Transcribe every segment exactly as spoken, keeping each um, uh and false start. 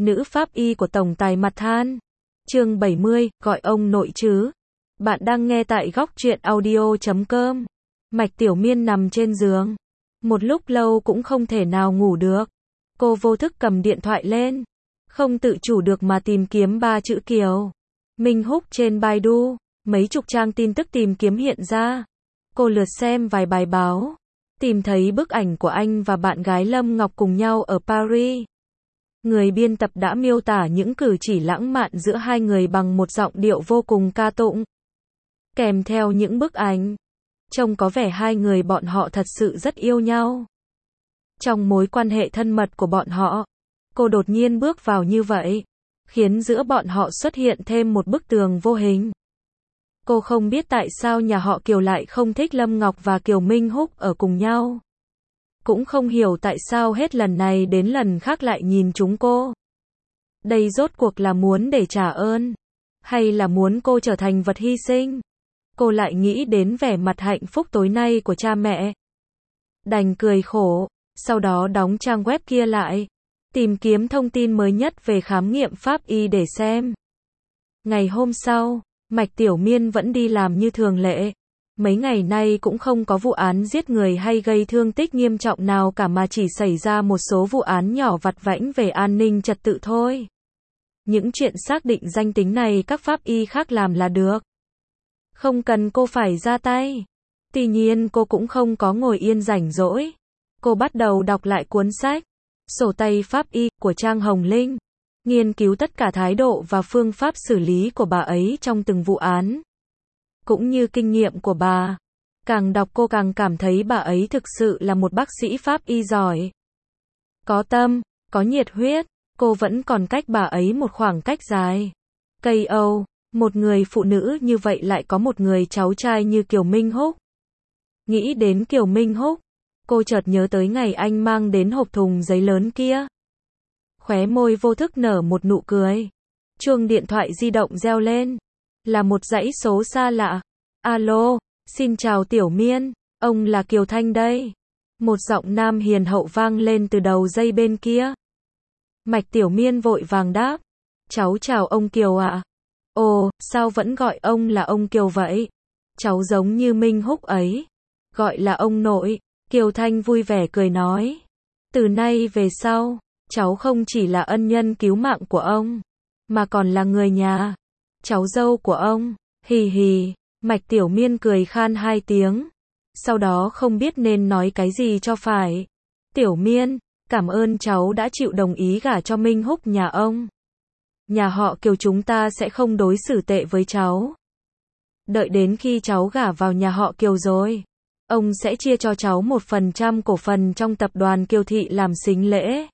nữ pháp y của tổng tài mặt than. Chương bảy mươi, gọi ông nội chứ. Bạn đang nghe tại góc truyện audio chấm com. Mạch Tiểu Miên nằm trên giường. Một lúc lâu cũng không thể nào ngủ được. Cô vô thức cầm điện thoại lên. Không tự chủ được mà tìm kiếm ba chữ Kiều Minh Húc trên Baidu. Mấy chục trang tin tức tìm kiếm hiện ra. Cô lượt xem vài bài báo. Tìm thấy bức ảnh của anh và bạn gái Lâm Ngọc cùng nhau ở Paris. Người biên tập đã miêu tả những cử chỉ lãng mạn giữa hai người bằng một giọng điệu vô cùng ca tụng. Kèm theo những bức ảnh, trông có vẻ hai người bọn họ thật sự rất yêu nhau. Trong mối quan hệ thân mật của bọn họ, cô đột nhiên bước vào như vậy, khiến giữa bọn họ xuất hiện thêm một bức tường vô hình. Cô không biết tại sao nhà họ Kiều lại không thích Lâm Ngọc và Kiều Minh Húc ở cùng nhau. Cũng không hiểu tại sao hết lần này đến lần khác lại nhìn chúng cô. Đây rốt cuộc là muốn để trả ơn, hay là muốn cô trở thành vật hy sinh? Cô lại nghĩ đến vẻ mặt hạnh phúc tối nay của cha mẹ. Đành cười khổ, sau đó đóng trang web kia lại, tìm kiếm thông tin mới nhất về khám nghiệm pháp y để xem. Ngày hôm sau, Mạch Tiểu Miên vẫn đi làm như thường lệ. Mấy ngày nay cũng không có vụ án giết người hay gây thương tích nghiêm trọng nào cả mà chỉ xảy ra một số vụ án nhỏ vặt vãnh về an ninh trật tự thôi. Những chuyện xác định danh tính này các pháp y khác làm là được. Không cần cô phải ra tay. Tuy nhiên cô cũng không có ngồi yên rảnh rỗi. Cô bắt đầu đọc lại cuốn sách Sổ tay pháp y của Trang Hồng Linh. Nghiên cứu tất cả thái độ và phương pháp xử lý của bà ấy trong từng vụ án. Cũng như kinh nghiệm của bà. Càng đọc cô càng cảm thấy bà ấy thực sự là một bác sĩ pháp y giỏi. Có tâm, có nhiệt huyết, cô vẫn còn cách bà ấy một khoảng cách dài. Cây Âu, một người phụ nữ như vậy lại có một người cháu trai như Kiều Minh Húc. Nghĩ đến Kiều Minh Húc, cô chợt nhớ tới ngày anh mang đến hộp thùng giấy lớn kia. Khóe môi vô thức nở một nụ cười. Chuông điện thoại di động reo lên. Là một dãy số xa lạ. Alo, xin chào Tiểu Miên, ông là Kiều Thanh đây. Một giọng nam hiền hậu vang lên từ đầu dây bên kia. Mạch Tiểu Miên vội vàng đáp. Cháu chào ông Kiều ạ. Ồ, sao vẫn gọi ông là ông Kiều vậy? Cháu giống như Minh Húc ấy. Gọi là ông nội. Kiều Thanh vui vẻ cười nói. Từ nay về sau, cháu không chỉ là ân nhân cứu mạng của ông, mà còn là người nhà. Cháu dâu của ông. Hì hì. Mạch Tiểu Miên cười khan hai tiếng. Sau đó không biết nên nói cái gì cho phải. Tiểu Miên, cảm ơn cháu đã chịu đồng ý gả cho Minh Húc nhà ông. Nhà họ Kiều chúng ta sẽ không đối xử tệ với cháu. Đợi đến khi cháu gả vào nhà họ Kiều rồi, ông sẽ chia cho cháu một phần trăm cổ phần trong tập đoàn Kiều Thị làm sính lễ.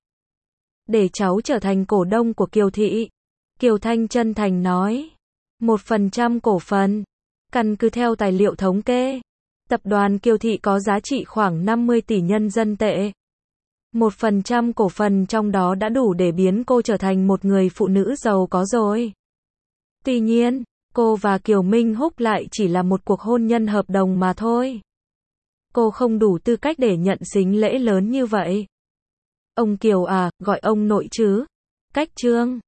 Để cháu trở thành cổ đông của Kiều Thị. Kiều Thanh chân thành nói. Một phần trăm cổ phần. Căn cứ theo tài liệu thống kê, tập đoàn Kiều Thị có giá trị khoảng năm mươi tỷ nhân dân tệ. Một phần trăm cổ phần trong đó đã đủ để biến cô trở thành một người phụ nữ giàu có rồi. Tuy nhiên, cô và Kiều Minh Húc lại chỉ là một cuộc hôn nhân hợp đồng mà thôi. Cô không đủ tư cách để nhận sính lễ lớn như vậy. Ông Kiều à, gọi ông nội chứ. Cách Trương.